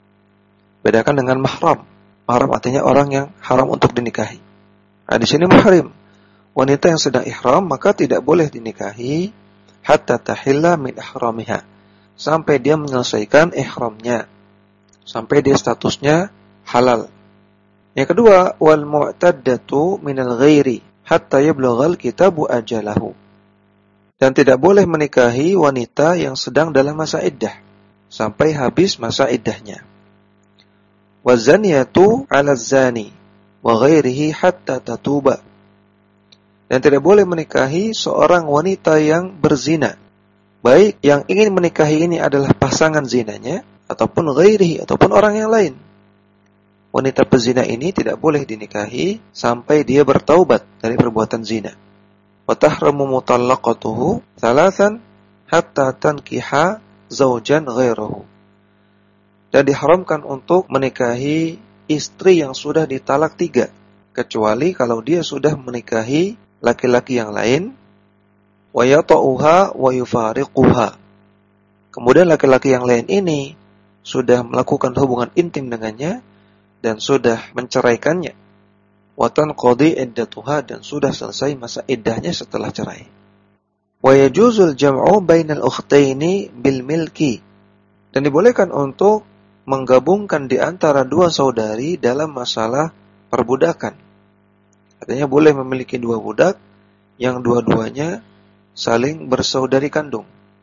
Bedakan dengan mahram. Mahram artinya orang yang haram untuk dinikahi. Nah, di sini muhrim, wanita yang sedang ihram, maka tidak boleh dinikahi hatta tahilla min ihramiha. Sampai dia menyelesaikan ihramnya. Sampai dia statusnya halal. Yang kedua, wal mu'taddatu minal ghairi hatta yablughal kitabu ajalahu. Dan tidak boleh menikahi wanita yang sedang dalam masa iddah sampai habis masa iddahnya. Wazaniyatu 'ala zani wa ghairihi hatta tatuba. Dan tidak boleh menikahi seorang wanita yang berzina, baik yang ingin menikahi ini adalah pasangan zinanya ataupun ghairihi, ataupun orang yang lain. Wanita pezina ini tidak boleh dinikahi sampai dia bertaubat dari perbuatan zina. Wa tahramu mutallaqatuhu thalathan hatta tankiha zaujan ghairahu. Dan diharamkan untuk menikahi istri yang sudah ditalak 3, kecuali kalau dia sudah menikahi laki-laki yang lain, wa yata'uha wa yufariquha. Kemudian laki-laki yang lain ini sudah melakukan hubungan intim dengannya dan sudah menceraikannya. Wa tanqadi iddatuha, dan sudah selesai masa iddahnya setelah cerai. Wa yajuzul jam'u bainal ukhtaini bil milki. Dan dibolehkan untuk menggabungkan di antara dua saudari dalam masalah perbudakan. Artinya boleh memiliki 2 budak yang dua-duanya saling bersaudari kandung.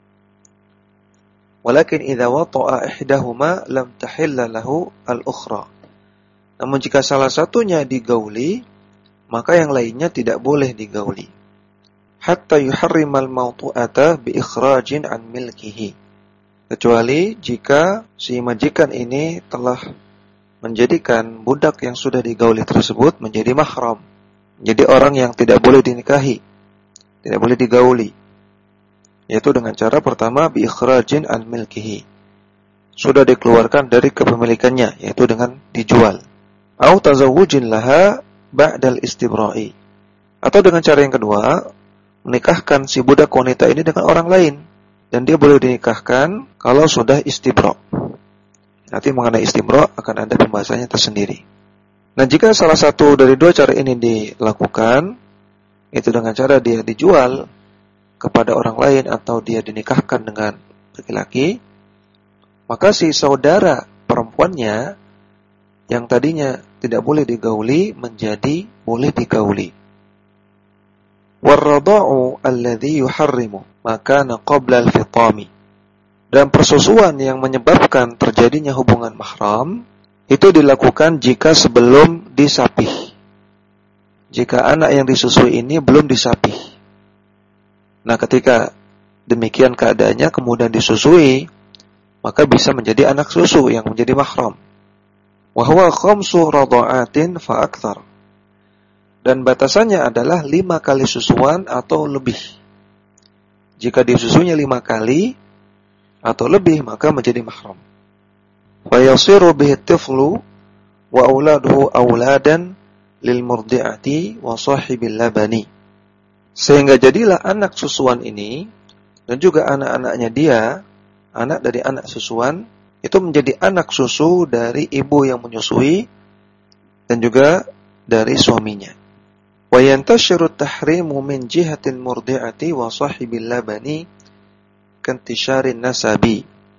Walakin idza wata'a ihdahuma lam tahilla lahu al-ukhra. Namun jika salah satunya digauli, maka yang lainnya tidak boleh digauli. Hatta yuharrimal mawtu'ata bi ikhrajin an milkihi. Kecuali jika si majikan ini telah menjadikan budak yang sudah digauli tersebut menjadi mahram, menjadi orang yang tidak boleh dinikahi, tidak boleh digauli. Yaitu dengan cara pertama bi ikhrajin an milkihi. Sudah dikeluarkan dari kepemilikannya, yaitu dengan dijual. Au tazawwujin laha ba'dal istibra'i. Atau dengan cara yang kedua, menikahkan si budak wanita ini dengan orang lain, dan dia boleh dinikahkan kalau sudah istibra'. Nanti mengenai istibra' akan ada pembahasannya tersendiri. Nah, jika salah satu dari 2 cara ini dilakukan, itu dengan cara dia dijual kepada orang lain atau dia dinikahkan dengan laki-laki, maka si saudara perempuannya yang tadinya tidak boleh digauli menjadi boleh digauli. Warrada'u alladhi yuharrimu makana qabla al-fitami. Dan persusuan yang menyebabkan terjadinya hubungan mahram itu dilakukan jika sebelum disapih. Jika anak yang disusui ini belum disapih. Nah, ketika demikian keadaannya kemudian disusui, maka bisa menjadi anak susu yang menjadi mahram. Wa huwa 5 radha'atin fa akthar. Dan batasannya adalah 5 kali susuan atau lebih. Jika disusunya 5 kali atau lebih, maka menjadi mahram. Wa yasiru bihi tiflu wa auladuhu auladan lil murdi'ati wa sahibil labani. Sehingga jadilah anak susuan ini dan juga anak-anaknya dia, anak dari anak susuan, itu menjadi anak susu dari ibu yang menyusui dan juga dari suaminya. Wa yantashiru at-tahrimu min jihatil murdi'ati wa sahibil labani kantisharin nasabi.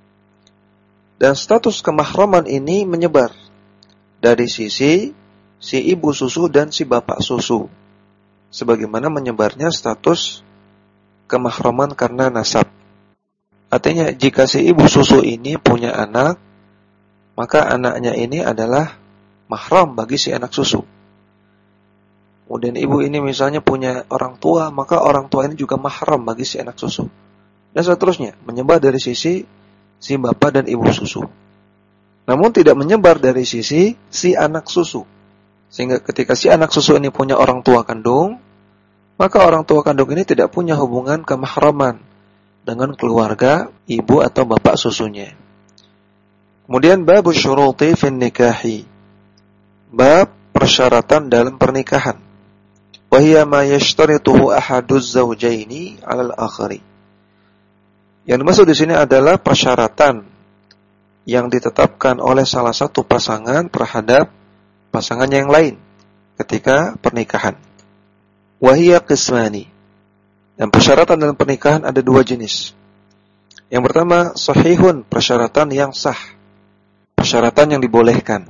Dan status kemahraman ini menyebar dari sisi si ibu susu dan si bapak susu, sebagaimana menyebarnya status kemahraman karena nasab. Artinya jika si ibu susu ini punya anak, maka anaknya ini adalah mahram bagi si anak susu. Kemudian ibu ini misalnya punya orang tua, maka orang tua ini juga mahram bagi si anak susu. Dan seterusnya, menyebar dari sisi si bapak dan ibu susu. Namun tidak menyebar dari sisi si anak susu. Sehingga ketika si anak susu ini punya orang tua kandung, maka orang tua kandung ini tidak punya hubungan kemahraman dengan keluarga ibu atau bapak susunya. Kemudian bab syuruti fin nikahi. Bab persyaratan dalam pernikahan. Wa hiya ma yashtarituhu ahaduz zawjaini 'alal akhari. Yang dimaksud di sini adalah persyaratan yang ditetapkan oleh salah satu pasangan terhadap pasangan yang lain ketika pernikahan. Wa hiya qismani. Dan persyaratan dalam pernikahan ada 2 jenis. Yang pertama, sahihun, persyaratan yang sah. Persyaratan yang dibolehkan.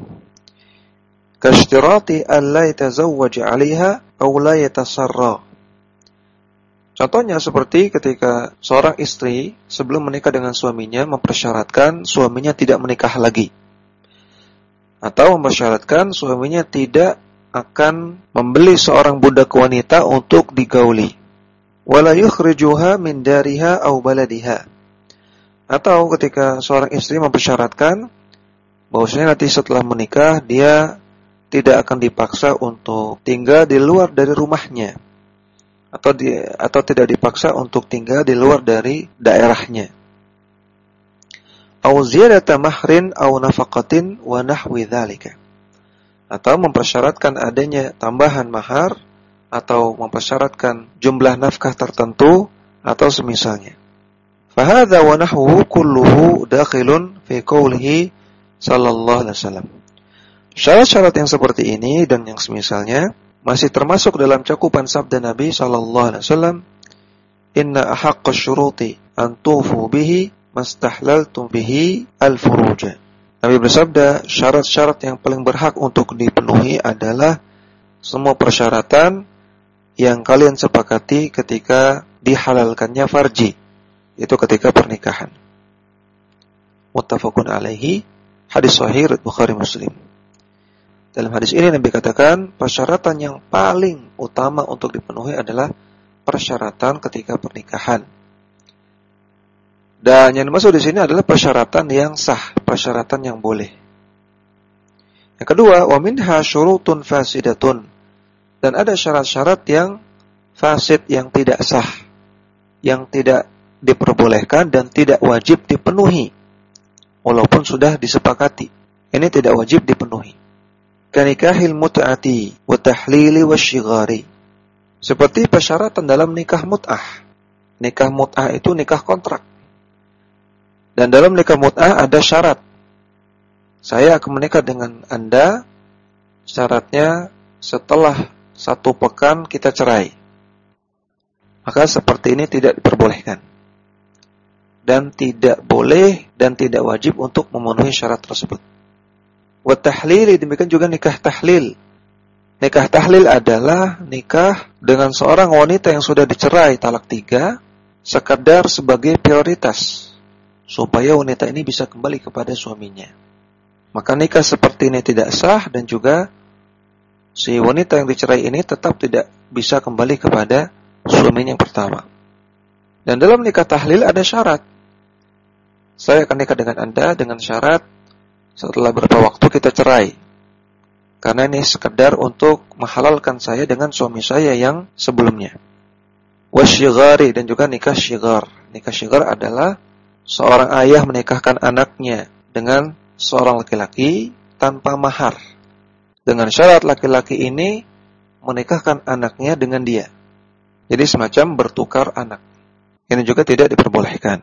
Kashtirati an la yatazawwaj 'alaiha aw la yatasarra. Contohnya seperti ketika seorang istri sebelum menikah dengan suaminya mempersyaratkan suaminya tidak menikah lagi. atau mempersyaratkan suaminya tidak akan membeli seorang budak wanita untuk digauli. Wala yukhrijuha min dariha aw baladiha. Atau ketika seorang istri mempersyaratkan bahwasanya nanti setelah menikah dia tidak akan dipaksa untuk tinggal di luar dari rumahnya atau tidak dipaksa untuk tinggal di luar dari daerahnya. Aw ziyadata mahrin aw nafaqatin wa nahwi dzalika. Atau mempersyaratkan adanya tambahan mahar atau mempersyaratkan jumlah nafkah tertentu atau semisalnya. Fahadza wa nahwuhu kulluhu dakhilun fi qoulihi sallallahu alaihi wasallam. Syarat-syarat yang seperti ini dan yang semisalnya masih termasuk dalam cakupan sabda Nabi sallallahu alaihi wasallam, "Inna ahaqqash syuruti an tufu bihi mastahlaltum bihi al-furuj." Nabi bersabda, syarat-syarat yang paling berhak untuk dipenuhi adalah semua persyaratan yang kalian sepakati ketika dihalalkannya farji, itu ketika pernikahan. Muttafaqun alaihi, hadis sahih Bukhari Muslim. Dalam hadis ini Nabi katakan persyaratan yang paling utama untuk dipenuhi adalah persyaratan ketika pernikahan. Dan yang dimaksud di sini adalah persyaratan yang sah, persyaratan yang boleh. Yang kedua, wa minha syurutun fasidatun. Dan ada syarat-syarat yang fasid, yang tidak sah, yang tidak diperbolehkan dan tidak wajib dipenuhi, walaupun sudah disepakati. Ini tidak wajib dipenuhi. Kanikahil mut'ati wa tahlili wa syighari. Seperti persyaratan dalam nikah mut'ah. Nikah mut'ah itu nikah kontrak. Dan dalam nikah mut'ah ada syarat. Saya akan menikah dengan Anda, syaratnya setelah 1 pekan kita cerai. Maka seperti ini tidak diperbolehkan. Dan tidak boleh dan tidak wajib untuk memenuhi syarat tersebut. Wa tahlili, demikian juga nikah tahlil. Nikah tahlil adalah nikah dengan seorang wanita yang sudah dicerai talak 3, sekadar sebagai prioritas, supaya wanita ini bisa kembali kepada suaminya. Maka nikah seperti ini tidak sah dan juga si wanita yang dicerai ini tetap tidak bisa kembali kepada suaminya yang pertama. Dan dalam nikah tahlil ada syarat. Saya akan nikah dengan Anda dengan syarat setelah berapa waktu kita cerai. Karena ini sekedar untuk menghalalkan saya dengan suami saya yang sebelumnya. Wasyighari, dan juga nikah syighar. Nikah syighar adalah seorang ayah menikahkan anaknya dengan seorang laki-laki tanpa mahar, dengan syarat laki-laki ini menikahkan anaknya dengan dia. Jadi semacam bertukar anak. Ini juga tidak diperbolehkan.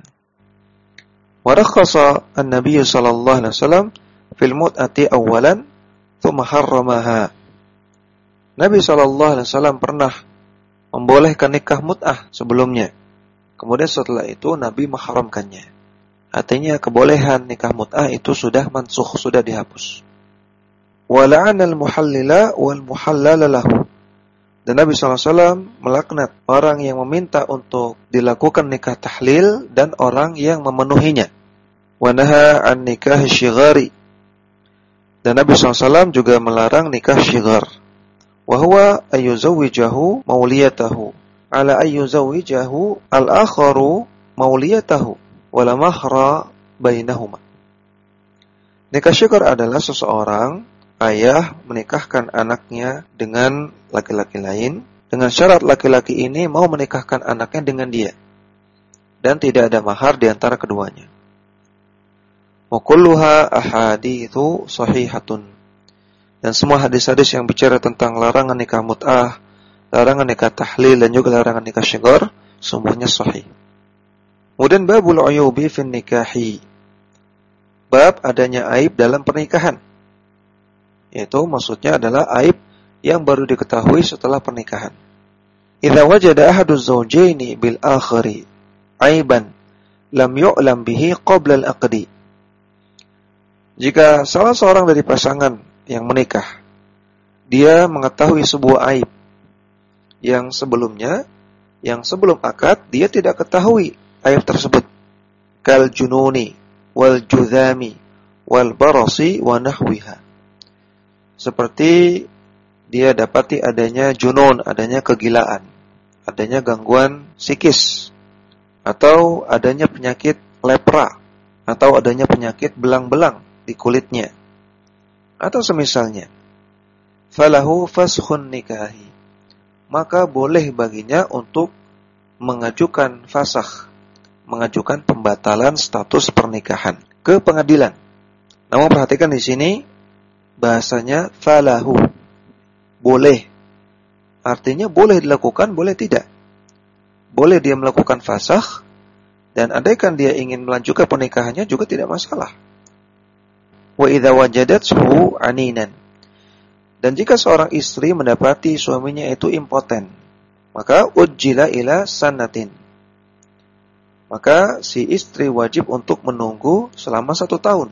Wa rakhasa an-nabiy sallallahu alaihi wasallam fil mut'ati awwalan thumma harramaha. Nabi sallallahu alaihi wasallam pernah membolehkan nikah mut'ah sebelumnya. Kemudian setelah itu Nabi mengharamkannya. Artinya kebolehan nikah mut'ah itu sudah mansukh, sudah dihapus. Wa la'ana al-muhallila wal muhallala lahu. Dan Nabi SAW melaknat orang yang meminta untuk dilakukan nikah tahlil dan orang yang memenuhinya. Wa naha an nikah syighari. Dan Nabi SAW juga melarang nikah syighar. Wa huwa ayyuzawwijahu mauliyatahu ala ayyuzawwijahu al-akharu mauliyatahu wala mahra bainahuma. Nikah syighar adalah seseorang ayah menikahkan anaknya dengan laki-laki lain dengan syarat laki-laki ini mau menikahkan anaknya dengan dia dan tidak ada mahar di antara keduanya. Wa kulluha ahaditsu sahihatun. Dan semua hadis-hadis yang bicara tentang larangan nikah mut'ah, larangan nikah tahlil dan juga larangan nikah syighar semuanya sahih. Kemudian babul uyubi fin nikahi. Bab adanya aib dalam pernikahan. Yaitu maksudnya adalah aib yang baru diketahui setelah pernikahan. Idza wajada ahaduz zawjaini bil akhari aiban lam yu'lam bihi qabla al-aqdi. Jika salah seorang dari pasangan yang menikah dia mengetahui sebuah aib yang sebelumnya, yang sebelum akad dia tidak ketahui aib tersebut, kal jununi wal judhami wal barasi wa nahwiha. seperti dia dapati adanya junun, adanya kegilaan, adanya gangguan psikis, atau adanya penyakit lepra, atau adanya penyakit belang-belang di kulitnya, atau semisalnya. Falahu faskhun nikahi, maka boleh baginya untuk mengajukan fasakh, mengajukan pembatalan status pernikahan ke pengadilan. Namun perhatikan di sini bahasanya falahu, boleh. Artinya boleh dilakukan, boleh tidak. Boleh dia melakukan fasakh, dan andaikan dia ingin melanjutkan pernikahannya juga tidak masalah. Wa idza wajadathu aninan, dan jika seorang istri mendapati suaminya itu impoten, maka ujjila ila sanatin, maka si istri wajib untuk menunggu selama 1 tahun.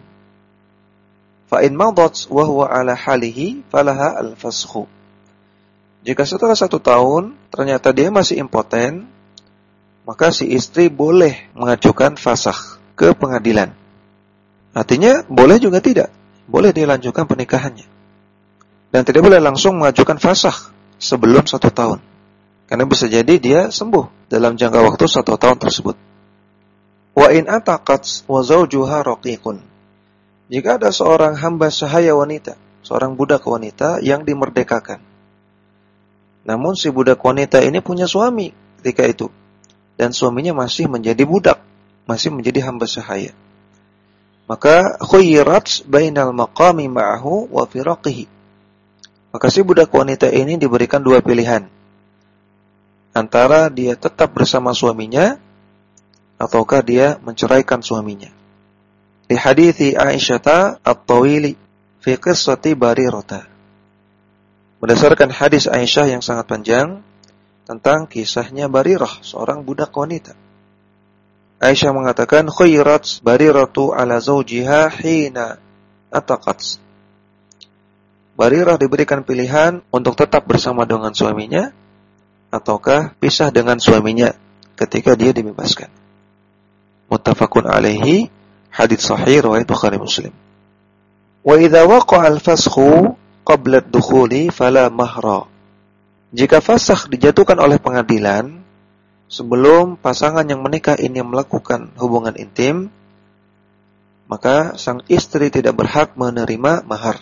Fa in madat wa huwa ala halihi falaha al-fasakh. Jika setelah 1 tahun ternyata dia masih impoten, maka si istri boleh mengajukan fasakh ke pengadilan. Artinya boleh juga tidak, boleh dilanjutkan pernikahannya. Dan tidak boleh langsung mengajukan fasakh sebelum 1 tahun. Karena bisa jadi dia sembuh dalam jangka waktu 1 tahun tersebut. Wa in ataqat wa zawjuha raqiqun. Jika ada seorang hamba sahaya wanita, seorang budak wanita yang dimerdekakan. Namun si budak wanita ini punya suami ketika itu, dan suaminya masih menjadi budak, masih menjadi hamba sahaya. Maka khuyyirat bainal maqami ma'ahu wa firaqihi. Maka si budak wanita ini diberikan 2 pilihan. Antara dia tetap bersama suaminya, ataukah dia menceraikan suaminya. Di hadithi Aisyah at-Tawili fi qissati Barirah. Berdasarkan hadis Aisyah yang sangat panjang tentang kisahnya Barirah, seorang budak wanita. Aisyah mengatakan, khuyyirat Bariratu ala zawjiha hina ataqat. Barirah diberikan pilihan untuk tetap bersama dengan suaminya, ataukah pisah dengan suaminya ketika dia dibebaskan. Muttafaqun alaihi, hadits sahih riwayat Bukhari Muslim. Wa idza waqa'a al-fasakhu qabla ad-dukhuli fala mahra. Jika fasakh dijatuhkan oleh pengadilan sebelum pasangan yang menikah ini melakukan hubungan intim, maka sang istri tidak berhak menerima mahar.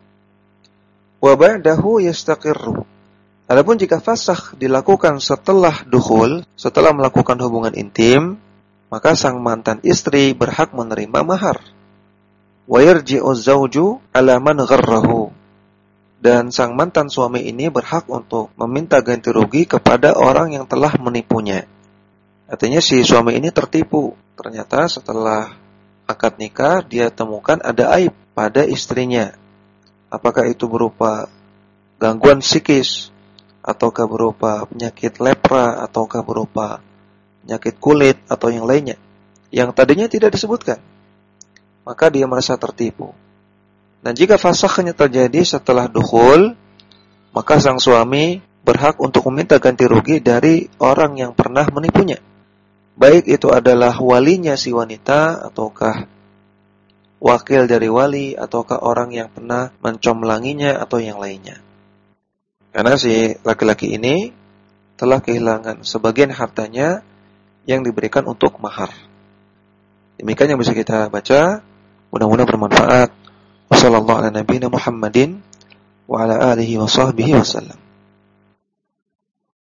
Wa ba'dahu yastaqirru. Adapun jika fasakh dilakukan setelah dukhul, setelah melakukan hubungan intim, maka sang mantan istri berhak menerima mahar. Wa yarji'u az-zawju 'ala man gharrahu. Dan sang mantan suami ini berhak untuk meminta ganti rugi kepada orang yang telah menipunya. Artinya si suami ini tertipu. Ternyata setelah akad nikah dia temukan ada aib pada istrinya. Apakah itu berupa gangguan psikis, ataukah berupa penyakit lepra, ataukah berupa penyakit kulit, atau yang lainnya, yang tadinya tidak disebutkan. Maka dia merasa tertipu. Dan jika fasakhnya terjadi setelah dukhul, maka sang suami berhak untuk meminta ganti rugi dari orang yang pernah menipunya. Baik itu adalah walinya si wanita, ataukah wakil dari wali, ataukah orang yang pernah mencomlanginya, atau yang lainnya. Karena si laki-laki ini telah kehilangan sebagian hartanya yang diberikan untuk mahar. Demikian yang bisa kita baca. Mudah-mudahan bermanfaat. Wassallallahu ala nabiyina Muhammadin wa ala alihi wa sahbihi wasallam.